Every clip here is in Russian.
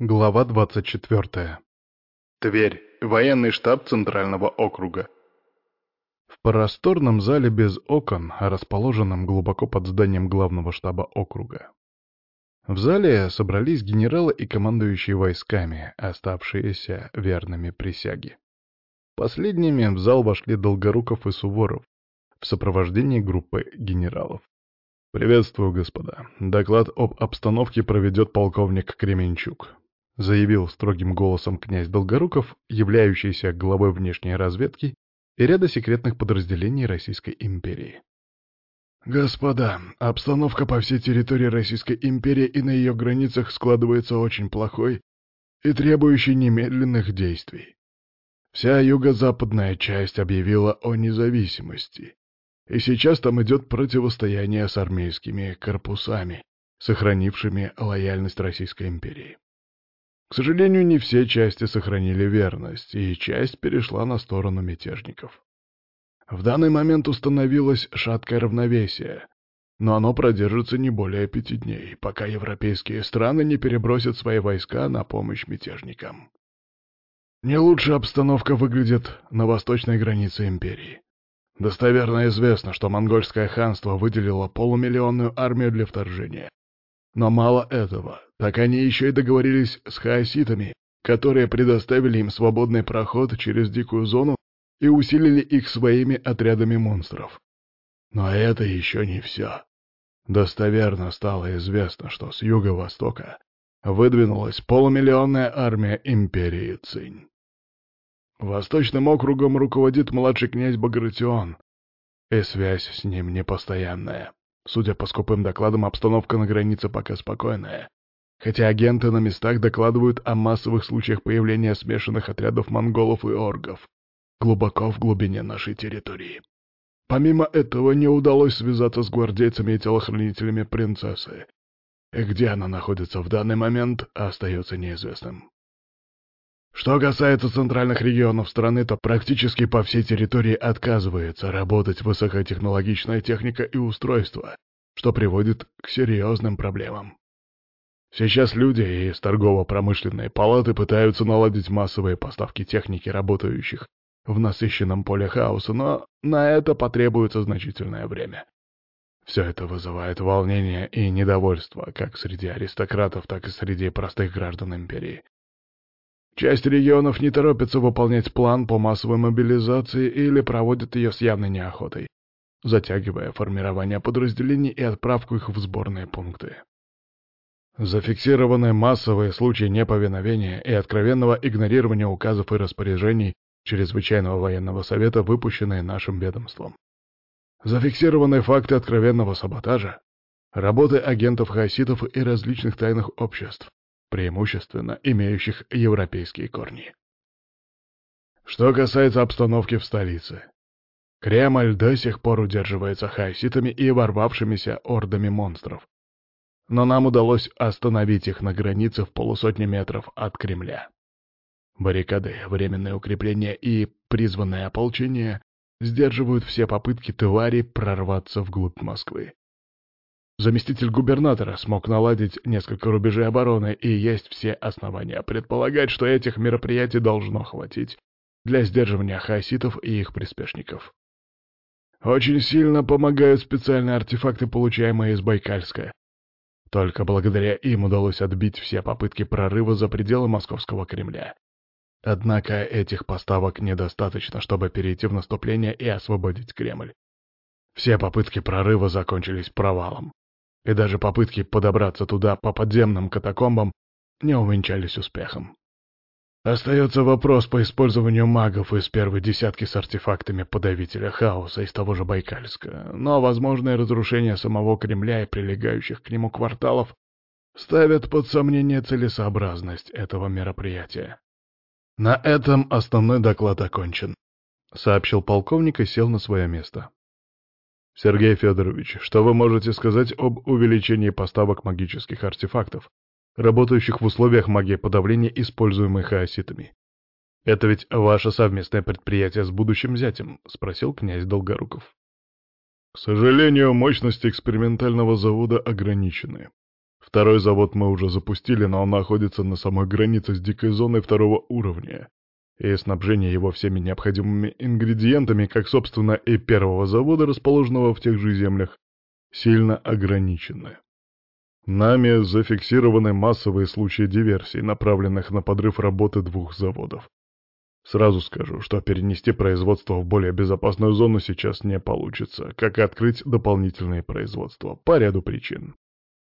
Глава 24. Тверь. Военный штаб Центрального округа. В просторном зале без окон, расположенном глубоко под зданием главного штаба округа. В зале собрались генералы и командующие войсками, оставшиеся верными присяге. Последними в зал вошли Долгоруков и Суворов в сопровождении группы генералов. «Приветствую, господа. Доклад об обстановке проведет полковник Кременчук», — заявил строгим голосом князь Долгоруков, являющийся главой внешней разведки и ряда секретных подразделений Российской империи. «Господа, обстановка по всей территории Российской империи и на ее границах складывается очень плохой и требующей немедленных действий. Вся юго-западная часть объявила о независимости, и сейчас там идет противостояние с армейскими корпусами, сохранившими лояльность Российской империи. К сожалению, не все части сохранили верность, и часть перешла на сторону мятежников. В данный момент установилось шаткое равновесие, но оно продержится не более 5 дней, пока европейские страны не перебросят свои войска на помощь мятежникам. Не лучше обстановка выглядит на восточной границе империи. Достоверно известно, что монгольское ханство выделило полумиллионную армию для вторжения. Но мало этого, так они еще и договорились с хаоситами, которые предоставили им свободный проход через дикую зону и усилили их своими отрядами монстров. Но это еще не все. Достоверно стало известно, что с юго-востока выдвинулась полумиллионная армия империи Цинь. Восточным округом руководит младший князь Багратион, и связь с ним непостоянная. Судя по скупым докладам, обстановка на границе пока спокойная, хотя агенты на местах докладывают о массовых случаях появления смешанных отрядов монголов и оргов глубоко в глубине нашей территории. Помимо этого, не удалось связаться с гвардейцами и телохранителями принцессы, и где она находится в данный момент, остается неизвестным. Что касается центральных регионов страны, то практически по всей территории отказывается работать высокотехнологичная техника и устройства, что приводит к серьезным проблемам. Сейчас люди из торгово-промышленной палаты пытаются наладить массовые поставки техники, работающих в насыщенном поле хаоса, но на это потребуется значительное время. Все это вызывает волнение и недовольство как среди аристократов, так и среди простых граждан империи. Часть регионов не торопится выполнять план по массовой мобилизации или проводит ее с явной неохотой, затягивая формирование подразделений и отправку их в сборные пункты. Зафиксированы массовые случаи неповиновения и откровенного игнорирования указов и распоряжений Чрезвычайного военного совета, выпущенные нашим ведомством. Зафиксированы факты откровенного саботажа, работы агентов хаоситов и различных тайных обществ, преимущественно имеющих европейские корни. Что касается обстановки в столице, Кремль до сих пор удерживается хаоситами и ворвавшимися ордами монстров, но нам удалось остановить их на границе в 150 метров от Кремля. Баррикады, временные укрепления и призванное ополчение сдерживают все попытки тварей прорваться вглубь Москвы. Заместитель губернатора смог наладить несколько рубежей обороны, и есть все основания предполагать, что этих мероприятий должно хватить для сдерживания хаоситов и их приспешников. Очень сильно помогают специальные артефакты, получаемые из Байкальска. Только благодаря им удалось отбить все попытки прорыва за пределы Московского Кремля. Однако этих поставок недостаточно, чтобы перейти в наступление и освободить Кремль. Все попытки прорыва закончились провалом. И даже попытки подобраться туда по подземным катакомбам не увенчались успехом. Остается вопрос по использованию магов из первой десятки с артефактами подавителя хаоса из того же Байкальска, но возможное разрушение самого Кремля и прилегающих к нему кварталов ставят под сомнение целесообразность этого мероприятия. «На этом основной доклад окончен», — сообщил полковник и сел на свое место. «Сергей Федорович, что вы можете сказать об увеличении поставок магических артефактов, работающих в условиях магии подавления, используемой хаоситами? Это ведь ваше совместное предприятие с будущим зятем?» — спросил князь Долгоруков. «К сожалению, мощности экспериментального завода ограничены. Второй завод мы уже запустили, но он находится на самой границе с дикой зоной второго уровня, и снабжение его всеми необходимыми ингредиентами, как, собственно, и первого завода, расположенного в тех же землях, сильно ограничены. Нами зафиксированы массовые случаи диверсий, направленных на подрыв работы двух заводов. Сразу скажу, что перенести производство в более безопасную зону сейчас не получится, как и открыть дополнительные производства, по ряду причин.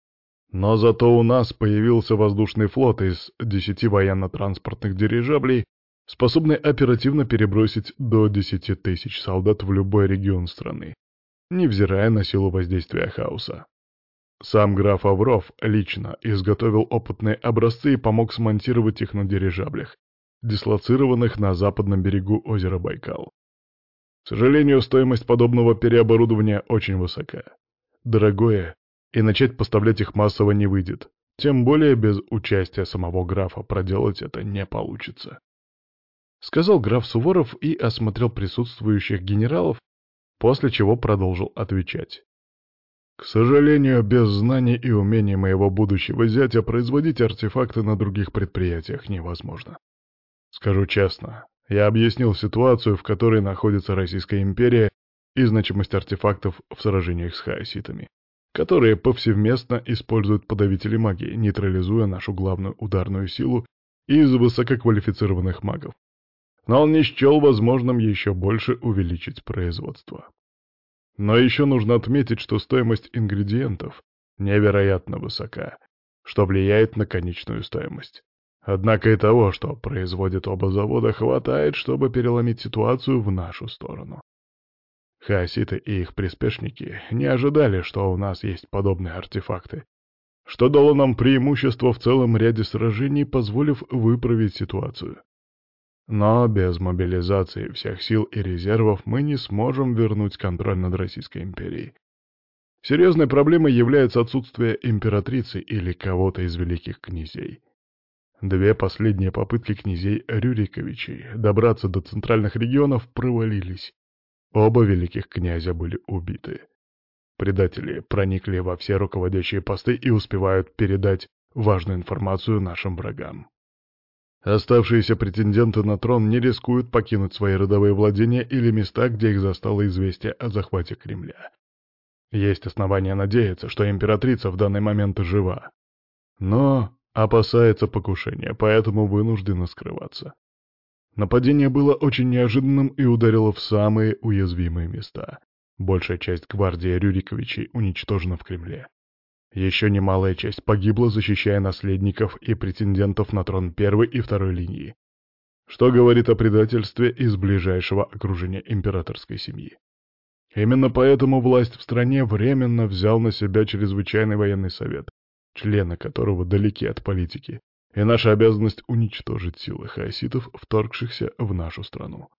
Но зато у нас появился воздушный флот из 10 военно-транспортных дирижаблей, способный оперативно перебросить до 10 тысяч солдат в любой регион страны, невзирая на силу воздействия хаоса. Сам граф Авров лично изготовил опытные образцы и помог смонтировать их на дирижаблях, дислоцированных на западном берегу озера Байкал. К сожалению, стоимость подобного переоборудования очень высока. Дорогое, и начать поставлять их массово не выйдет. Тем более без участия самого графа проделать это не получится. Сказал граф Суворов и осмотрел присутствующих генералов, после чего продолжил отвечать. К сожалению, без знаний и умений моего будущего зятя производить артефакты на других предприятиях невозможно. Скажу честно, я объяснил ситуацию, в которой находится Российская империя, и значимость артефактов в сражениях с хаоситами, которые повсеместно используют подавители магии, нейтрализуя нашу главную ударную силу из высококвалифицированных магов. Но он не счел возможным еще больше увеличить производство. Но еще нужно отметить, что стоимость ингредиентов невероятно высока, что влияет на конечную стоимость. Однако и того, что производят оба завода, хватает, чтобы переломить ситуацию в нашу сторону. Хаоситы и их приспешники не ожидали, что у нас есть подобные артефакты, что дало нам преимущество в целом ряде сражений, позволив выправить ситуацию. Но без мобилизации всех сил и резервов мы не сможем вернуть контроль над Российской империей. Серьезной проблемой является отсутствие императрицы или кого-то из великих князей. Две последние попытки князей Рюриковичей добраться до центральных регионов провалились. Оба великих князя были убиты. Предатели проникли во все руководящие посты и успевают передать важную информацию нашим врагам. Оставшиеся претенденты на трон не рискуют покинуть свои родовые владения или места, где их застало известие о захвате Кремля. Есть основания надеяться, что императрица в данный момент жива. Но опасается покушения, поэтому вынуждена скрываться. Нападение было очень неожиданным и ударило в самые уязвимые места. Большая часть гвардии Рюриковичей уничтожена в Кремле. Еще немалая часть погибла, защищая наследников и претендентов на трон первой и второй линии, что говорит о предательстве из ближайшего окружения императорской семьи. Именно поэтому власть в стране временно взял на себя чрезвычайный военный совет, члены которого далеки от политики, и наша обязанность уничтожить силы хаоситов, вторгшихся в нашу страну.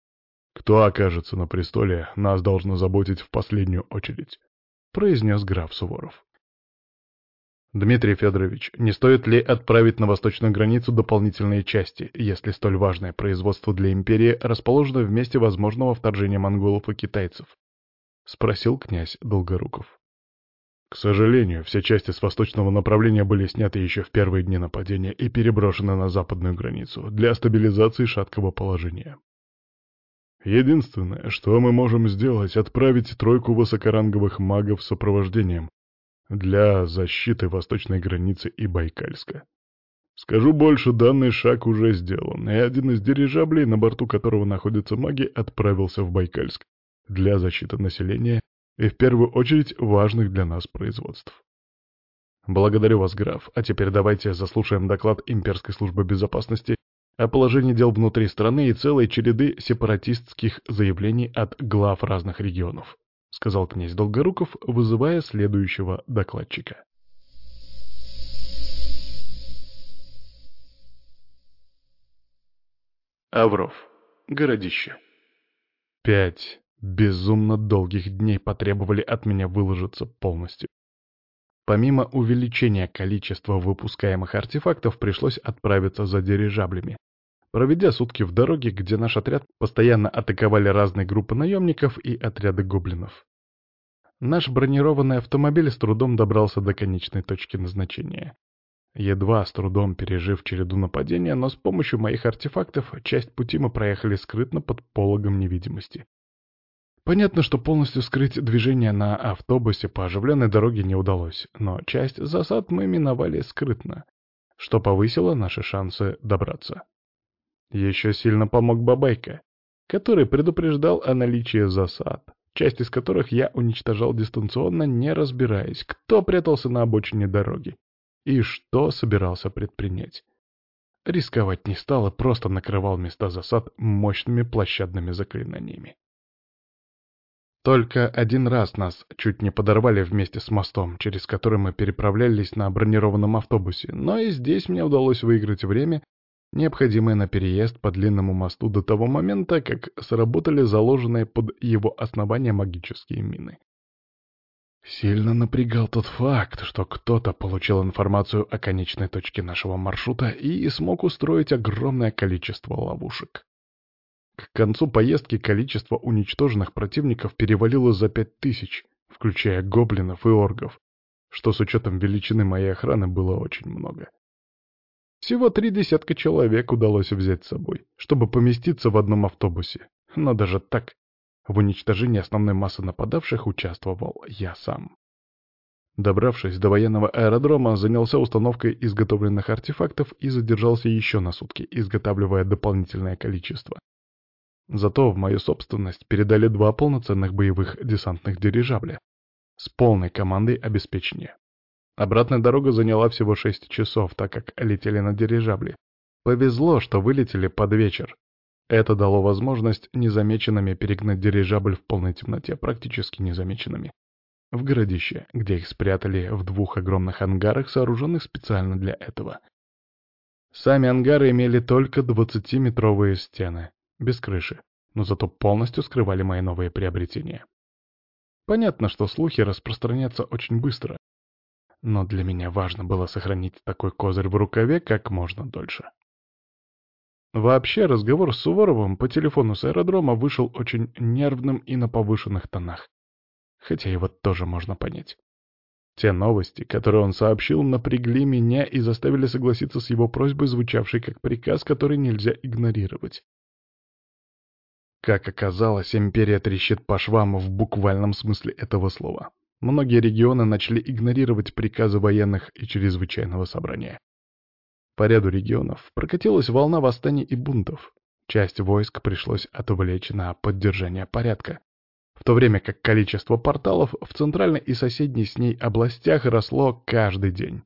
Кто окажется на престоле, нас должно заботить в последнюю очередь, произнес граф Суворов. Дмитрий Федорович, не стоит ли отправить на восточную границу дополнительные части, если столь важное производство для империи расположено в месте возможного вторжения монголов и китайцев? Спросил князь Долгоруков. К сожалению, все части с восточного направления были сняты еще в первые дни нападения и переброшены на западную границу для стабилизации шаткого положения. Единственное, что мы можем сделать, отправить тройку высокоранговых магов с сопровождением для защиты восточной границы и Байкальска. Скажу больше, данный шаг уже сделан, и один из дирижаблей, на борту которого находятся маги, отправился в Байкальск для защиты населения и в первую очередь важных для нас производств. Благодарю вас, граф, а теперь давайте заслушаем доклад Имперской службы безопасности о положении дел внутри страны и целой череды сепаратистских заявлений от глав разных регионов, сказал князь Долгоруков, вызывая следующего докладчика. Авров. Городище. 5 безумно долгих дней потребовали от меня выложиться полностью. Помимо увеличения количества выпускаемых артефактов, пришлось отправиться за дирижаблями, проведя сутки в дороге, где наш отряд постоянно атаковали разные группы наемников и отряды гоблинов. Наш бронированный автомобиль с трудом добрался до конечной точки назначения. Едва с трудом пережив череду нападения, но с помощью моих артефактов часть пути мы проехали скрытно под пологом невидимости. Понятно, что полностью скрыть движение на автобусе по оживленной дороге не удалось, но часть засад мы миновали скрытно, что повысило наши шансы добраться. Еще сильно помог Бабайка, который предупреждал о наличии засад, часть из которых я уничтожал дистанционно, не разбираясь, кто прятался на обочине дороги и что собирался предпринять. Рисковать не стал и просто накрывал места засад мощными площадными заклинаниями. Только один раз нас чуть не подорвали вместе с мостом, через который мы переправлялись на бронированном автобусе, но и здесь мне удалось выиграть время, необходимое на переезд по длинному мосту до того момента, как сработали заложенные под его основание магические мины. Сильно напрягал тот факт, что кто-то получил информацию о конечной точке нашего маршрута и смог устроить огромное количество ловушек. К концу поездки количество уничтоженных противников перевалило за 5000, включая гоблинов и оргов, что с учетом величины моей охраны было очень много. Всего 30 человек удалось взять с собой, чтобы поместиться в одном автобусе, но даже так в уничтожении основной массы нападавших участвовал я сам. Добравшись до военного аэродрома, занялся установкой изготовленных артефактов и задержался еще на сутки, изготавливая дополнительное количество. Зато в мою собственность передали 2 полноценных боевых десантных дирижабля с полной командой обеспечения. Обратная дорога заняла всего 6 часов, так как летели на дирижабле. Повезло, что вылетели под вечер. Это дало возможность незамеченными перегнать дирижабль в полной темноте, практически незамеченными, в городище, где их спрятали в 2 огромных ангарах, сооруженных специально для этого. Сами ангары имели только 20-метровые стены, без крыши, но зато полностью скрывали мои новые приобретения. Понятно, что слухи распространятся очень быстро, но для меня важно было сохранить такой козырь в рукаве как можно дольше. Вообще, разговор с Суворовым по телефону с аэродрома вышел очень нервным и на повышенных тонах, хотя его тоже можно понять. Те новости, которые он сообщил, напрягли меня и заставили согласиться с его просьбой, звучавшей как приказ, который нельзя игнорировать. Как оказалось, империя трещит по швам в буквальном смысле этого слова. Многие регионы начали игнорировать приказы военных и чрезвычайного собрания. По ряду регионов прокатилась волна восстаний и бунтов. Часть войск пришлось отвлечь на поддержание порядка, в то время как количество порталов в центральной и соседней с ней областях росло каждый день.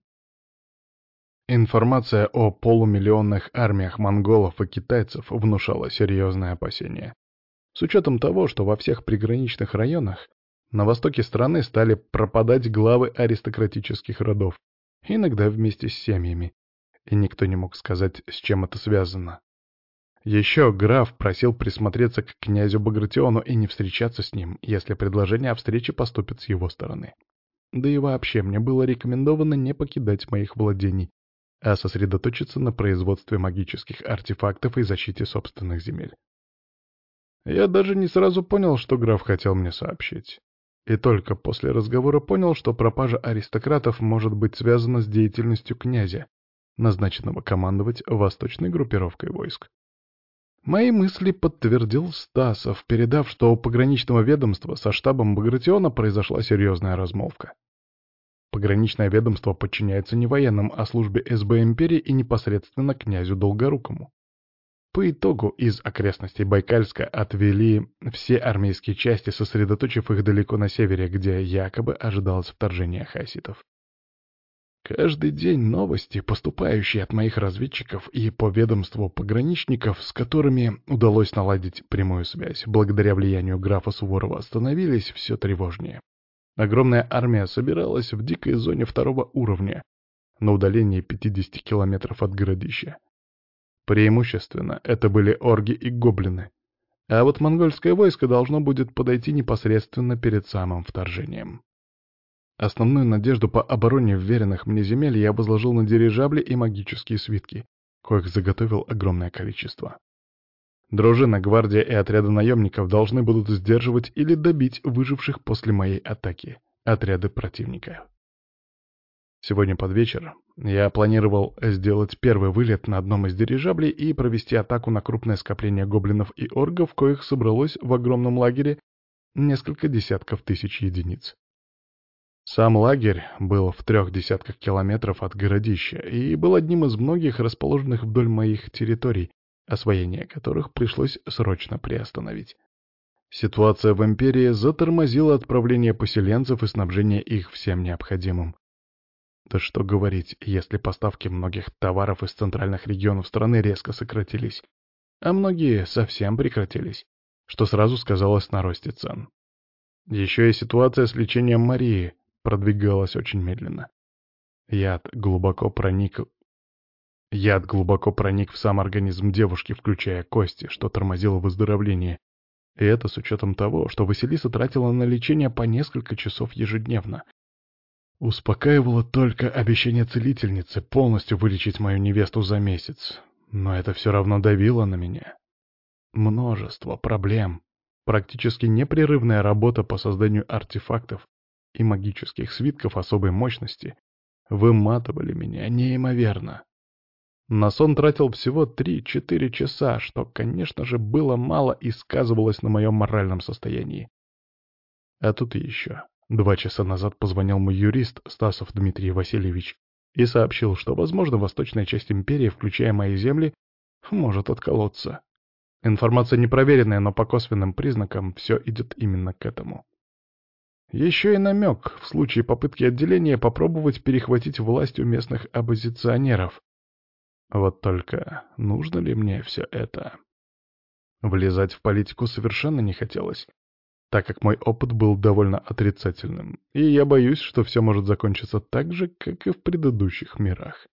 Информация о полумиллионных армиях монголов и китайцев внушала серьезные опасения. С учетом того, что во всех приграничных районах на востоке страны стали пропадать главы аристократических родов, иногда вместе с семьями, и никто не мог сказать, с чем это связано. Еще граф просил присмотреться к князю Багратиону и не встречаться с ним, если предложение о встрече поступит с его стороны. Да и вообще мне было рекомендовано не покидать моих владений, а сосредоточиться на производстве магических артефактов и защите собственных земель. Я даже не сразу понял, что граф хотел мне сообщить. И только после разговора понял, что пропажа аристократов может быть связана с деятельностью князя, назначенного командовать восточной группировкой войск. Мои мысли подтвердил Стасов, передав, что у пограничного ведомства со штабом Багратиона произошла серьезная размолвка. Пограничное ведомство подчиняется не военным, а службе СБ империи и непосредственно князю Долгорукому. По итогу из окрестностей Байкальска отвели все армейские части, сосредоточив их далеко на севере, где якобы ожидалось вторжение хаситов. Каждый день новости, поступающие от моих разведчиков и по ведомству пограничников, с которыми удалось наладить прямую связь, благодаря влиянию графа Суворова, становились все тревожнее. Огромная армия собиралась в дикой зоне 2-го уровня, на удалении 50 километров от городища. Преимущественно это были орги и гоблины, а вот монгольское войско должно будет подойти непосредственно перед самым вторжением. Основную надежду по обороне вверенных мне земель я возложил на дирижабли и магические свитки, коих заготовил огромное количество. Дружина, гвардия и отряды наемников должны будут сдерживать или добить выживших после моей атаки отряды противника. Сегодня под вечер я планировал сделать первый вылет на одном из дирижаблей и провести атаку на крупное скопление гоблинов и оргов, коих собралось в огромном лагере несколько десятков тысяч единиц. Сам лагерь был в 3 десятках километров от городища и был одним из многих расположенных вдоль моих территорий, освоение которых пришлось срочно приостановить. Ситуация в империи затормозила отправление поселенцев и снабжение их всем необходимым. Да что говорить, если поставки многих товаров из центральных регионов страны резко сократились, а многие совсем прекратились, что сразу сказалось на росте цен. Еще и ситуация с лечением Марии продвигалась очень медленно. Яд глубоко проник в сам организм девушки, включая кости, что тормозило выздоровление. И это с учетом того, что Василиса тратила на лечение по несколько часов ежедневно. Успокаивало только обещание целительницы полностью вылечить мою невесту за месяц. Но это все равно давило на меня. Множество проблем. Практически непрерывная работа по созданию артефактов и магических свитков особой мощности выматывали меня неимоверно. На сон тратил всего 3-4 часа, что, конечно же, было мало и сказывалось на моем моральном состоянии. А тут и еще. 2 часа назад позвонил мой юрист Стасов Дмитрий Васильевич и сообщил, что, возможно, восточная часть империи, включая мои земли, может отколоться. Информация непроверенная, но по косвенным признакам все идет именно к этому. Еще и намек в случае попытки отделения попробовать перехватить власть у местных оппозиционеров. Вот только нужно ли мне все это? Влезать в политику совершенно не хотелось, так как мой опыт был довольно отрицательным, и я боюсь, что все может закончиться так же, как и в предыдущих мирах.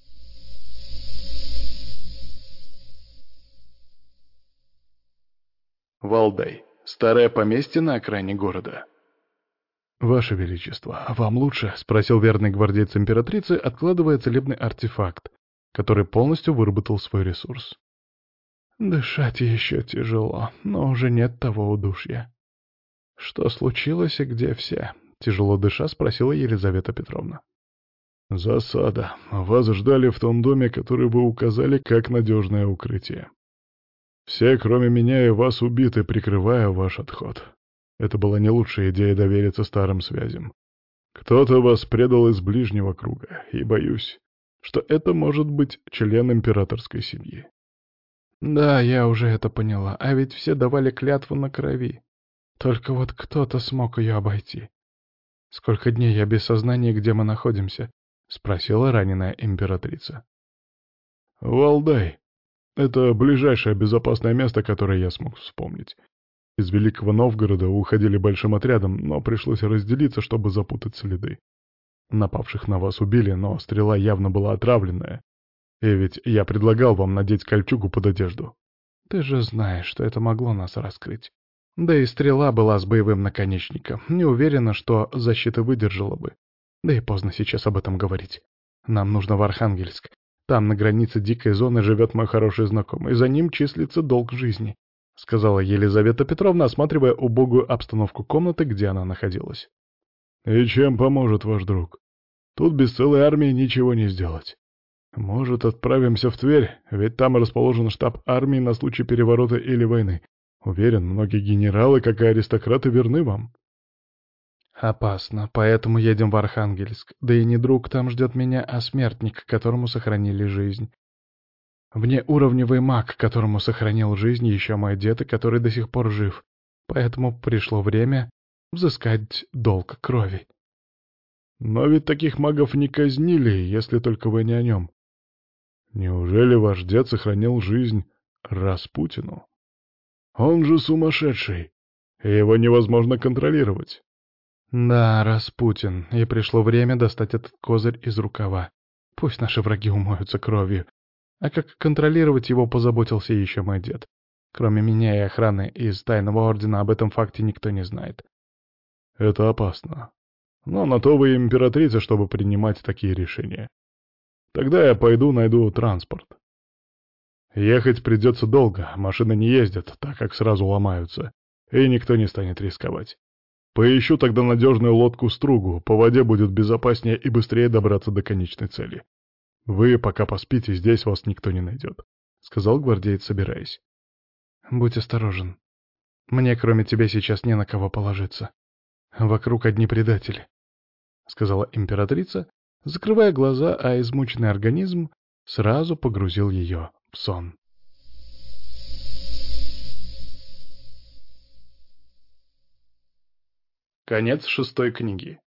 Валдай. Старое поместье на окраине города. «Ваше Величество, вам лучше?» — спросил верный гвардеец императрицы, откладывая целебный артефакт, который полностью выработал свой ресурс. «Дышать еще тяжело, но уже нет того удушья». «Что случилось и где все?» — тяжело дыша спросила Елизавета Петровна. «Засада. Вас ждали в том доме, который вы указали как надежное укрытие. Все, кроме меня и вас, убиты, прикрывая ваш отход. Это была не лучшая идея довериться старым связям. Кто-то вас предал из ближнего круга, и боюсь, что это может быть член императорской семьи». «Да, я уже это поняла, а ведь все давали клятву на крови. Только вот кто-то смог ее обойти. Сколько дней я без сознания, где мы находимся?» — спросила раненая императрица. «Валдай. Это ближайшее безопасное место, которое я смог вспомнить. Из Великого Новгорода уходили большим отрядом, но пришлось разделиться, чтобы запутать следы. Напавших на вас убили, но стрела явно была отравленная. И ведь я предлагал вам надеть кольчугу под одежду. Ты же знаешь, что это могло нас раскрыть. Да и стрела была с боевым наконечником. Не уверена, что защита выдержала бы. Да и поздно сейчас об этом говорить. Нам нужно в Архангельск. Там, на границе дикой зоны, живет мой хороший знакомый. За ним числится долг жизни», — сказала Елизавета Петровна, осматривая убогую обстановку комнаты, где она находилась. «И чем поможет ваш друг? Тут без целой армии ничего не сделать. Может, отправимся в Тверь, ведь там расположен штаб армии на случай переворота или войны. Уверен, многие генералы, как и аристократы, верны вам». «Опасно, поэтому едем в Архангельск. Да и не друг там ждет меня, а смертник, которому сохранили жизнь. Внеуровневый маг, которому сохранил жизнь еще мой дед и который до сих пор жив. Поэтому пришло время взыскать долг крови». «Но ведь таких магов не казнили, если только вы не о нем. Неужели ваш дед сохранил жизнь Распутину? Он же сумасшедший, и его невозможно контролировать». «Да, Распутин, и пришло время достать этот козырь из рукава. Пусть наши враги умоются кровью. А как контролировать его позаботился еще мой дед. Кроме меня и охраны из Тайного Ордена об этом факте никто не знает». «Это опасно. Но на то вы императрица, чтобы принимать такие решения. Тогда я пойду найду транспорт». Ехать придется долго, машины не ездят, так как сразу ломаются, и никто не станет рисковать. Поищу тогда надежную лодку-стругу, по воде будет безопаснее и быстрее добраться до конечной цели. Вы пока поспите, здесь вас никто не найдет», — сказал гвардеец, собираясь. «Будь осторожен. Мне, кроме тебя, сейчас не на кого положиться. Вокруг одни предатели», — сказала императрица, закрывая глаза, а измученный организм сразу погрузил ее в сон. Конец 6 книги.